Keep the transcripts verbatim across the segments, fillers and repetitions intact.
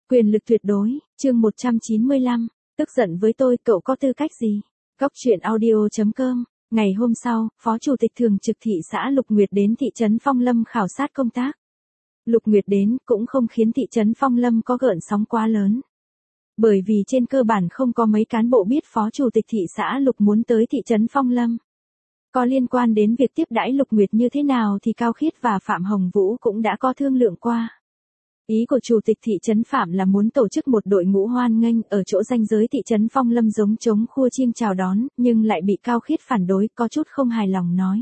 Quyền lực tuyệt đối, chương một trăm chín mươi lăm, tức giận với tôi, cậu có tư cách gì? Góc truyện audio chấm com. Ngày hôm sau, Phó Chủ tịch Thường trực thị xã Lục Nguyệt đến thị trấn Phong Lâm khảo sát công tác. Lục Nguyệt đến cũng không khiến thị trấn Phong Lâm có gợn sóng quá lớn. Bởi vì trên cơ bản không có mấy cán bộ biết Phó Chủ tịch thị xã Lục muốn tới thị trấn Phong Lâm. Có liên quan đến việc tiếp đãi Lục Nguyệt như thế nào thì Cao Khiết và Phạm Hồng Vũ cũng đã có thương lượng qua. Ý của Chủ tịch thị trấn Phạm là muốn tổ chức một đội ngũ hoan nghênh ở chỗ ranh giới thị trấn Phong Lâm giống trống khua chiêng chào đón, nhưng lại bị Cao Khiết phản đối, có chút không hài lòng nói.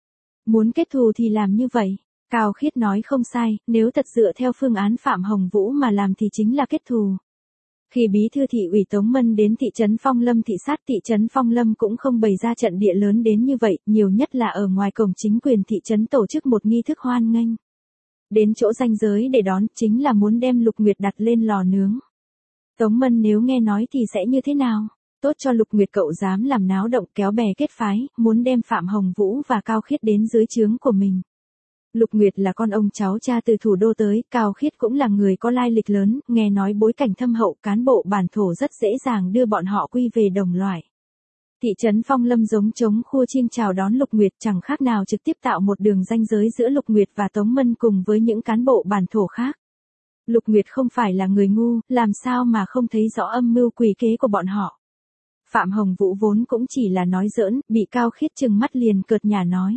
Muốn kết thù thì làm như vậy. Cao Khiết nói không sai, nếu thật dựa theo phương án Phạm Hồng Vũ mà làm thì chính là kết thù. Khi bí thư thị ủy Tống Mân đến thị trấn Phong Lâm thị sát, thị trấn Phong Lâm cũng không bày ra trận địa lớn đến như vậy, nhiều nhất là ở ngoài cổng chính quyền thị trấn tổ chức một nghi thức hoan nghênh. Đến chỗ ranh giới để đón chính là muốn đem Lục Nguyệt đặt lên lò nướng. Tống Mân nếu nghe nói thì sẽ như thế nào? Tốt cho Lục Nguyệt cậu dám làm náo động kéo bè kết phái, muốn đem Phạm Hồng Vũ và Cao Khiết đến dưới trướng của mình. Lục Nguyệt là con ông cháu cha từ thủ đô tới, Cao Khiết cũng là người có lai lịch lớn, nghe nói bối cảnh thâm hậu, cán bộ bản thổ rất dễ dàng đưa bọn họ quy về đồng loại. Thị trấn Phong Lâm giống trống khua chiêng chào đón Lục Nguyệt chẳng khác nào trực tiếp tạo một đường ranh giới giữa Lục Nguyệt và Tống Mân cùng với những cán bộ bản thổ khác. Lục Nguyệt không phải là người ngu, làm sao mà không thấy rõ âm mưu quỷ kế của bọn họ. Phạm Hồng Vũ vốn cũng chỉ là nói giỡn, bị Cao Khiết trừng mắt liền cợt nhả nói.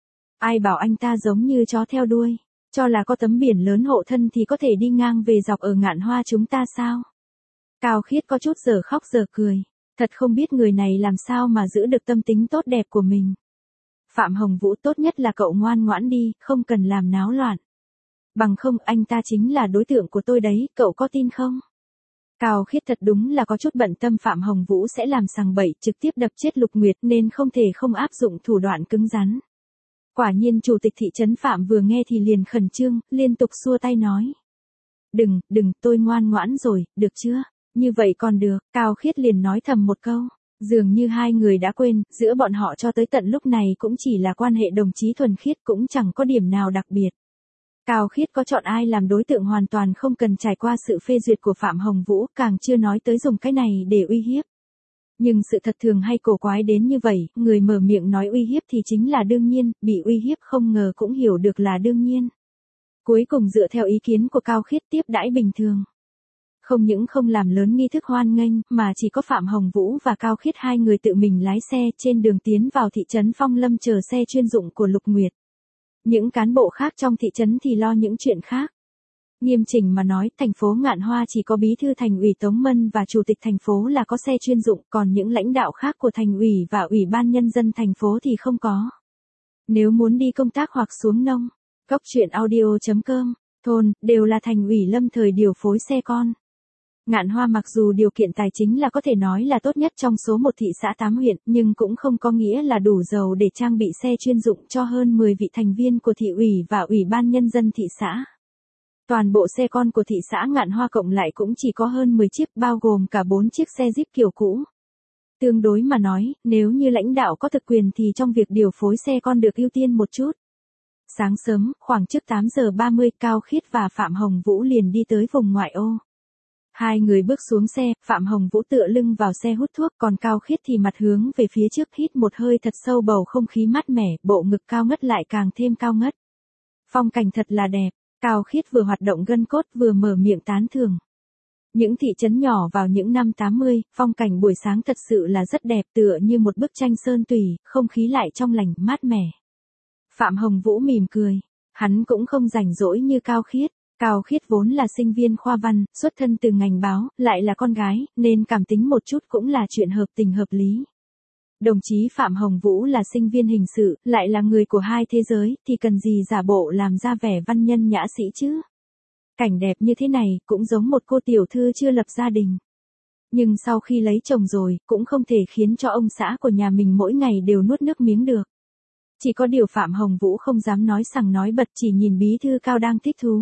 Ai bảo anh ta giống như chó theo đuôi, cho là có tấm biển lớn hộ thân thì có thể đi ngang về dọc ở Ngạn Hoa chúng ta sao? Cao Khiết có chút giờ khóc giờ cười. Thật không biết người này làm sao mà giữ được tâm tính tốt đẹp của mình. Phạm Hồng Vũ, tốt nhất là cậu ngoan ngoãn đi, không cần làm náo loạn. Bằng không anh ta chính là đối tượng của tôi đấy, cậu có tin không? Cao Khiết thật đúng là có chút bận tâm Phạm Hồng Vũ sẽ làm sằng bậy trực tiếp đập chết Lục Nguyệt nên không thể không áp dụng thủ đoạn cứng rắn. Quả nhiên Chủ tịch thị trấn Phạm vừa nghe thì liền khẩn trương, liên tục xua tay nói. Đừng, đừng, tôi ngoan ngoãn rồi, được chưa? Như vậy còn được, Cao Khiết liền nói thầm một câu. Dường như hai người đã quên, giữa bọn họ cho tới tận lúc này cũng chỉ là quan hệ đồng chí thuần khiết, cũng chẳng có điểm nào đặc biệt. Cao Khiết có chọn ai làm đối tượng hoàn toàn không cần trải qua sự phê duyệt của Phạm Hồng Vũ, càng chưa nói tới dùng cái này để uy hiếp. Nhưng sự thật thường hay cổ quái đến như vậy, người mở miệng nói uy hiếp thì chính là đương nhiên, bị uy hiếp không ngờ cũng hiểu được là đương nhiên. Cuối cùng dựa theo ý kiến của Cao Khiết tiếp đãi bình thường. Không những không làm lớn nghi thức hoan nghênh, mà chỉ có Phạm Hồng Vũ và Cao Khiết hai người tự mình lái xe trên đường tiến vào thị trấn Phong Lâm chờ xe chuyên dụng của Lục Nguyệt. Những cán bộ khác trong thị trấn thì lo những chuyện khác. Nghiêm chỉnh mà nói, thành phố Ngạn Hoa chỉ có bí thư thành ủy Tống Mân và chủ tịch thành phố là có xe chuyên dụng, còn những lãnh đạo khác của thành ủy và ủy ban nhân dân thành phố thì không có. Nếu muốn đi công tác hoặc xuống nông, góc truyện audio chấm com, thôn, đều là thành ủy lâm thời điều phối xe con. Ngạn Hoa mặc dù điều kiện tài chính là có thể nói là tốt nhất trong số một thị xã tám huyện, nhưng cũng không có nghĩa là đủ giàu để trang bị xe chuyên dụng cho hơn mười vị thành viên của thị ủy và ủy ban nhân dân thị xã. Toàn bộ xe con của thị xã Ngạn Hoa cộng lại cũng chỉ có hơn mười chiếc, bao gồm cả bốn chiếc xe Jeep kiểu cũ. Tương đối mà nói, nếu như lãnh đạo có thực quyền thì trong việc điều phối xe con được ưu tiên một chút. Sáng sớm, khoảng trước tám giờ ba mươi, Cao Khiết và Phạm Hồng Vũ liền đi tới vùng ngoại ô. Hai người bước xuống xe, Phạm Hồng Vũ tựa lưng vào xe hút thuốc, còn Cao Khiết thì mặt hướng về phía trước hít một hơi thật sâu bầu không khí mát mẻ, bộ ngực cao ngất lại càng thêm cao ngất. Phong cảnh thật là đẹp, Cao Khiết vừa hoạt động gân cốt vừa mở miệng tán thưởng. Những thị trấn nhỏ vào những năm tám mươi, phong cảnh buổi sáng thật sự là rất đẹp, tựa như một bức tranh sơn tùy, không khí lại trong lành, mát mẻ. Phạm Hồng Vũ mỉm cười, hắn cũng không rảnh rỗi như Cao Khiết. Cao Khiết vốn là sinh viên khoa văn, xuất thân từ ngành báo, lại là con gái, nên cảm tính một chút cũng là chuyện hợp tình hợp lý. Đồng chí Phạm Hồng Vũ là sinh viên hình sự, lại là người của hai thế giới, thì cần gì giả bộ làm ra vẻ văn nhân nhã sĩ chứ? Cảnh đẹp như thế này, cũng giống một cô tiểu thư chưa lập gia đình. Nhưng sau khi lấy chồng rồi, cũng không thể khiến cho ông xã của nhà mình mỗi ngày đều nuốt nước miếng được. Chỉ có điều Phạm Hồng Vũ không dám nói sằng nói bật, chỉ nhìn bí thư Cao đang thích thú.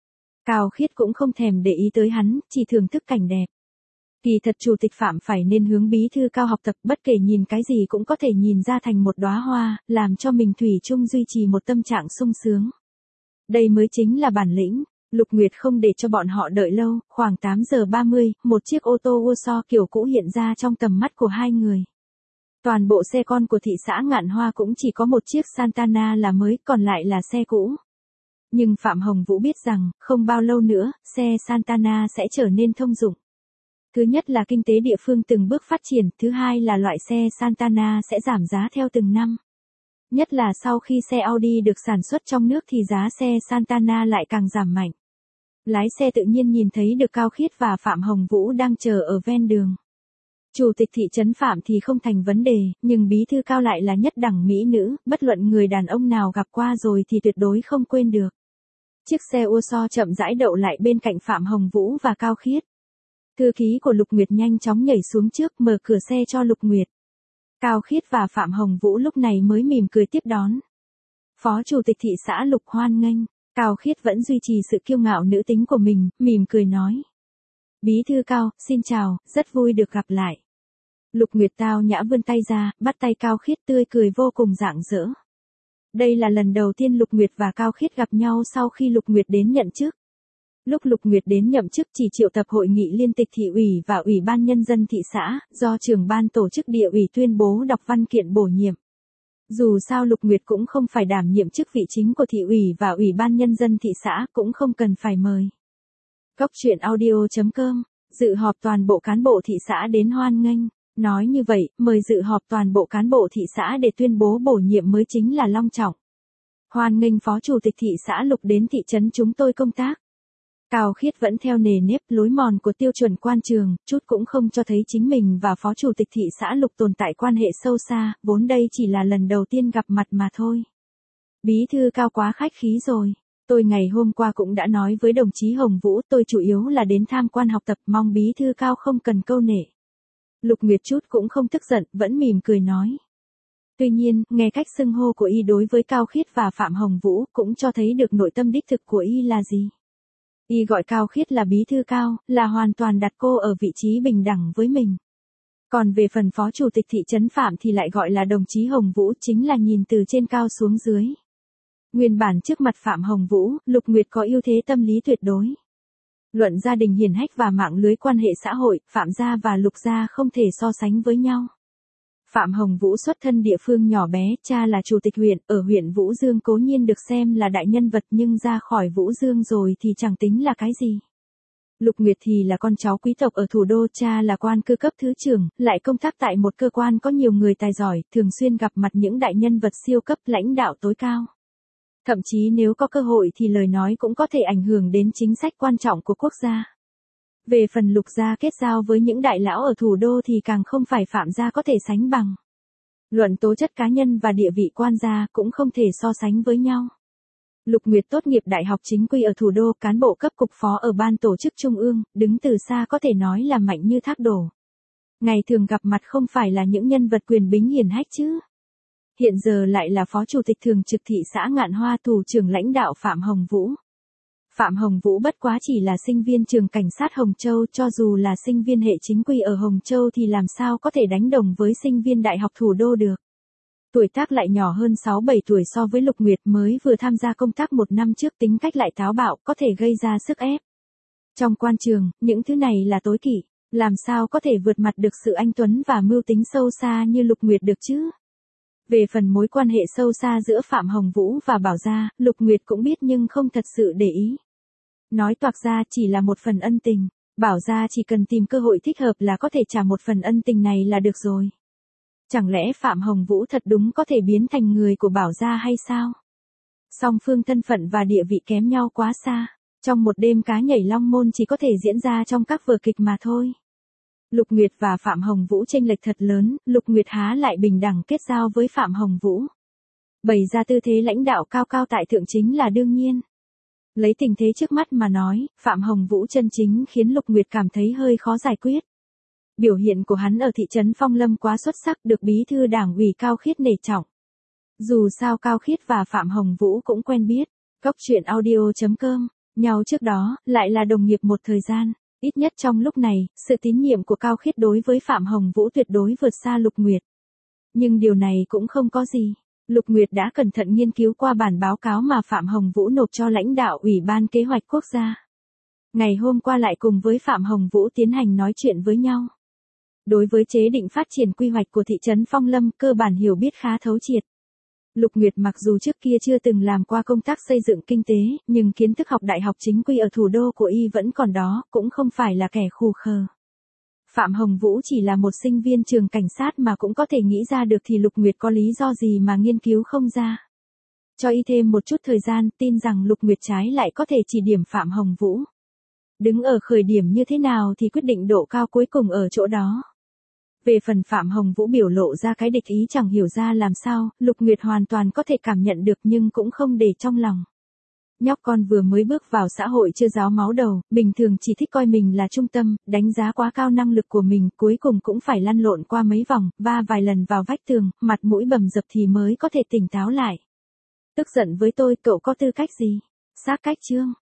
Cao Khiết cũng không thèm để ý tới hắn, chỉ thưởng thức cảnh đẹp. Kỳ thật Chủ tịch Phạm phải nên hướng bí thư Cao học tập, bất kể nhìn cái gì cũng có thể nhìn ra thành một đóa hoa, làm cho mình thủy chung duy trì một tâm trạng sung sướng. Đây mới chính là bản lĩnh. Lục Nguyệt không để cho bọn họ đợi lâu, khoảng tám giờ ba mươi, một chiếc ô tô Warsaw kiểu cũ hiện ra trong tầm mắt của hai người. Toàn bộ xe con của thị xã Ngạn Hoa cũng chỉ có một chiếc Santana là mới, còn lại là xe cũ. Nhưng Phạm Hồng Vũ biết rằng, không bao lâu nữa, xe Santana sẽ trở nên thông dụng. Thứ nhất là kinh tế địa phương từng bước phát triển, thứ hai là loại xe Santana sẽ giảm giá theo từng năm. Nhất là sau khi xe Audi được sản xuất trong nước thì giá xe Santana lại càng giảm mạnh. Lái xe tự nhiên nhìn thấy được Cao Khiết và Phạm Hồng Vũ đang chờ ở ven đường. Chủ tịch thị trấn Phạm thì không thành vấn đề, nhưng bí thư Cao lại là nhất đẳng mỹ nữ, bất luận người đàn ông nào gặp qua rồi thì tuyệt đối không quên được. Chiếc xe Warsaw chậm rãi đậu lại bên cạnh Phạm Hồng Vũ và Cao Khiết. Thư ký của Lục Nguyệt nhanh chóng nhảy xuống trước mở cửa xe cho Lục Nguyệt. Cao Khiết và Phạm Hồng Vũ lúc này mới mỉm cười tiếp đón. Phó Chủ tịch thị xã Lục hoan nghênh. Cao Khiết vẫn duy trì sự kiêu ngạo nữ tính của mình, mỉm cười nói. Bí thư Cao, xin chào, rất vui được gặp lại. Lục Nguyệt tao nhã vươn tay ra, bắt tay Cao Khiết tươi cười vô cùng rạng rỡ. Đây là lần đầu tiên Lục Nguyệt và Cao Khiết gặp nhau sau khi Lục Nguyệt đến nhận chức. Lúc Lục Nguyệt đến nhậm chức chỉ triệu tập hội nghị liên tịch thị ủy và ủy ban nhân dân thị xã, do trưởng ban tổ chức địa ủy tuyên bố đọc văn kiện bổ nhiệm. Dù sao Lục Nguyệt cũng không phải đảm nhiệm chức vị chính của thị ủy và ủy ban nhân dân thị xã, cũng không cần phải mời. Góc truyện audio chấm com, dự họp toàn bộ cán bộ thị xã đến hoan nghênh. Nói như vậy, mời dự họp toàn bộ cán bộ thị xã để tuyên bố bổ nhiệm mới chính là long trọng. Hoan nghênh Phó Chủ tịch thị xã Lục đến thị trấn chúng tôi công tác. Cao Khiết vẫn theo nề nếp lối mòn của tiêu chuẩn quan trường, chút cũng không cho thấy chính mình và Phó Chủ tịch thị xã Lục tồn tại quan hệ sâu xa, vốn đây chỉ là lần đầu tiên gặp mặt mà thôi. Bí thư Cao quá khách khí rồi. Tôi ngày hôm qua cũng đã nói với đồng chí Hồng Vũ, tôi chủ yếu là đến tham quan học tập, mong bí thư Cao không cần câu nệ. Lục Nguyệt chút cũng không tức giận, vẫn mỉm cười nói. Tuy nhiên, nghe cách xưng hô của y đối với Cao Khiết và Phạm Hồng Vũ cũng cho thấy được nội tâm đích thực của y là gì. Y gọi Cao Khiết là bí thư Cao, là hoàn toàn đặt cô ở vị trí bình đẳng với mình. Còn về phần Phó Chủ tịch thị trấn Phạm thì lại gọi là đồng chí Hồng Vũ, chính là nhìn từ trên cao xuống dưới. Nguyên bản trước mặt Phạm Hồng Vũ, Lục Nguyệt có ưu thế tâm lý tuyệt đối. Luận gia đình hiển hách và mạng lưới quan hệ xã hội, Phạm gia và Lục gia không thể so sánh với nhau. Phạm Hồng Vũ xuất thân địa phương nhỏ bé, cha là chủ tịch huyện, ở huyện Vũ Dương cố nhiên được xem là đại nhân vật nhưng ra khỏi Vũ Dương rồi thì chẳng tính là cái gì. Lục Nguyệt thì là con cháu quý tộc ở thủ đô, cha là quan cư cấp thứ trưởng, lại công tác tại một cơ quan có nhiều người tài giỏi, thường xuyên gặp mặt những đại nhân vật siêu cấp lãnh đạo tối cao. Thậm chí nếu có cơ hội thì lời nói cũng có thể ảnh hưởng đến chính sách quan trọng của quốc gia. Về phần Lục gia kết giao với những đại lão ở thủ đô thì càng không phải Phạm gia có thể sánh bằng. Luận tố chất cá nhân và địa vị quan gia cũng không thể so sánh với nhau. Lục Nguyệt tốt nghiệp đại học chính quy ở thủ đô, cán bộ cấp cục phó ở ban tổ chức trung ương, đứng từ xa có thể nói là mạnh như thác đổ. Ngày thường gặp mặt không phải là những nhân vật quyền bính hiển hách chứ. Hiện giờ lại là Phó Chủ tịch thường trực thị xã Ngạn Hoa, thủ trưởng lãnh đạo Phạm Hồng Vũ. Phạm Hồng Vũ bất quá chỉ là sinh viên trường cảnh sát Hồng Châu, cho dù là sinh viên hệ chính quy ở Hồng Châu thì làm sao có thể đánh đồng với sinh viên đại học thủ đô được. Tuổi tác lại nhỏ hơn sáu bảy tuổi so với Lục Nguyệt, mới vừa tham gia công tác một năm trước, tính cách lại táo bạo, có thể gây ra sức ép. Trong quan trường, những thứ này là tối kỵ, làm sao có thể vượt mặt được sự anh tuấn và mưu tính sâu xa như Lục Nguyệt được chứ. Về phần mối quan hệ sâu xa giữa Phạm Hồng Vũ và Bảo gia, Lục Nguyệt cũng biết nhưng không thật sự để ý. Nói toạc ra chỉ là một phần ân tình, Bảo gia chỉ cần tìm cơ hội thích hợp là có thể trả một phần ân tình này là được rồi. Chẳng lẽ Phạm Hồng Vũ thật đúng có thể biến thành người của Bảo gia hay sao? Song phương thân phận và địa vị kém nhau quá xa, trong một đêm cá nhảy long môn chỉ có thể diễn ra trong các vở kịch mà thôi. Lục Nguyệt và Phạm Hồng Vũ chênh lệch thật lớn, Lục Nguyệt há lại bình đẳng kết giao với Phạm Hồng Vũ. Bày ra tư thế lãnh đạo cao cao tại thượng chính là đương nhiên. Lấy tình thế trước mắt mà nói, Phạm Hồng Vũ chân chính khiến Lục Nguyệt cảm thấy hơi khó giải quyết. Biểu hiện của hắn ở thị trấn Phong Lâm quá xuất sắc, được bí thư đảng ủy Cao Khiết nể trọng. Dù sao Cao Khiết và Phạm Hồng Vũ cũng quen biết, góc truyện audio chấm com, nhau trước đó, lại là đồng nghiệp một thời gian. Ít nhất trong lúc này, sự tín nhiệm của Cao Khiết đối với Phạm Hồng Vũ tuyệt đối vượt xa Lục Nguyệt. Nhưng điều này cũng không có gì. Lục Nguyệt đã cẩn thận nghiên cứu qua bản báo cáo mà Phạm Hồng Vũ nộp cho lãnh đạo Ủy ban Kế hoạch Quốc gia. Ngày hôm qua lại cùng với Phạm Hồng Vũ tiến hành nói chuyện với nhau. Đối với chế định phát triển quy hoạch của thị trấn Phong Lâm, cơ bản hiểu biết khá thấu triệt. Lục Nguyệt mặc dù trước kia chưa từng làm qua công tác xây dựng kinh tế, nhưng kiến thức học đại học chính quy ở thủ đô của y vẫn còn đó, cũng không phải là kẻ khù khờ. Phạm Hồng Vũ chỉ là một sinh viên trường cảnh sát mà cũng có thể nghĩ ra được thì Lục Nguyệt có lý do gì mà nghiên cứu không ra. Cho y thêm một chút thời gian, tin rằng Lục Nguyệt trái lại có thể chỉ điểm Phạm Hồng Vũ. Đứng ở khởi điểm như thế nào thì quyết định độ cao cuối cùng ở chỗ đó. Về phần Phạm Hồng Vũ biểu lộ ra cái địch ý chẳng hiểu ra làm sao, Lục Nguyệt hoàn toàn có thể cảm nhận được nhưng cũng không để trong lòng. Nhóc con vừa mới bước vào xã hội chưa ráo máu đầu, bình thường chỉ thích coi mình là trung tâm, đánh giá quá cao năng lực của mình, cuối cùng cũng phải lăn lộn qua mấy vòng, va vài lần vào vách tường, mặt mũi bầm dập thì mới có thể tỉnh táo lại. Tức giận với tôi, cậu có tư cách gì? Xác cách chương.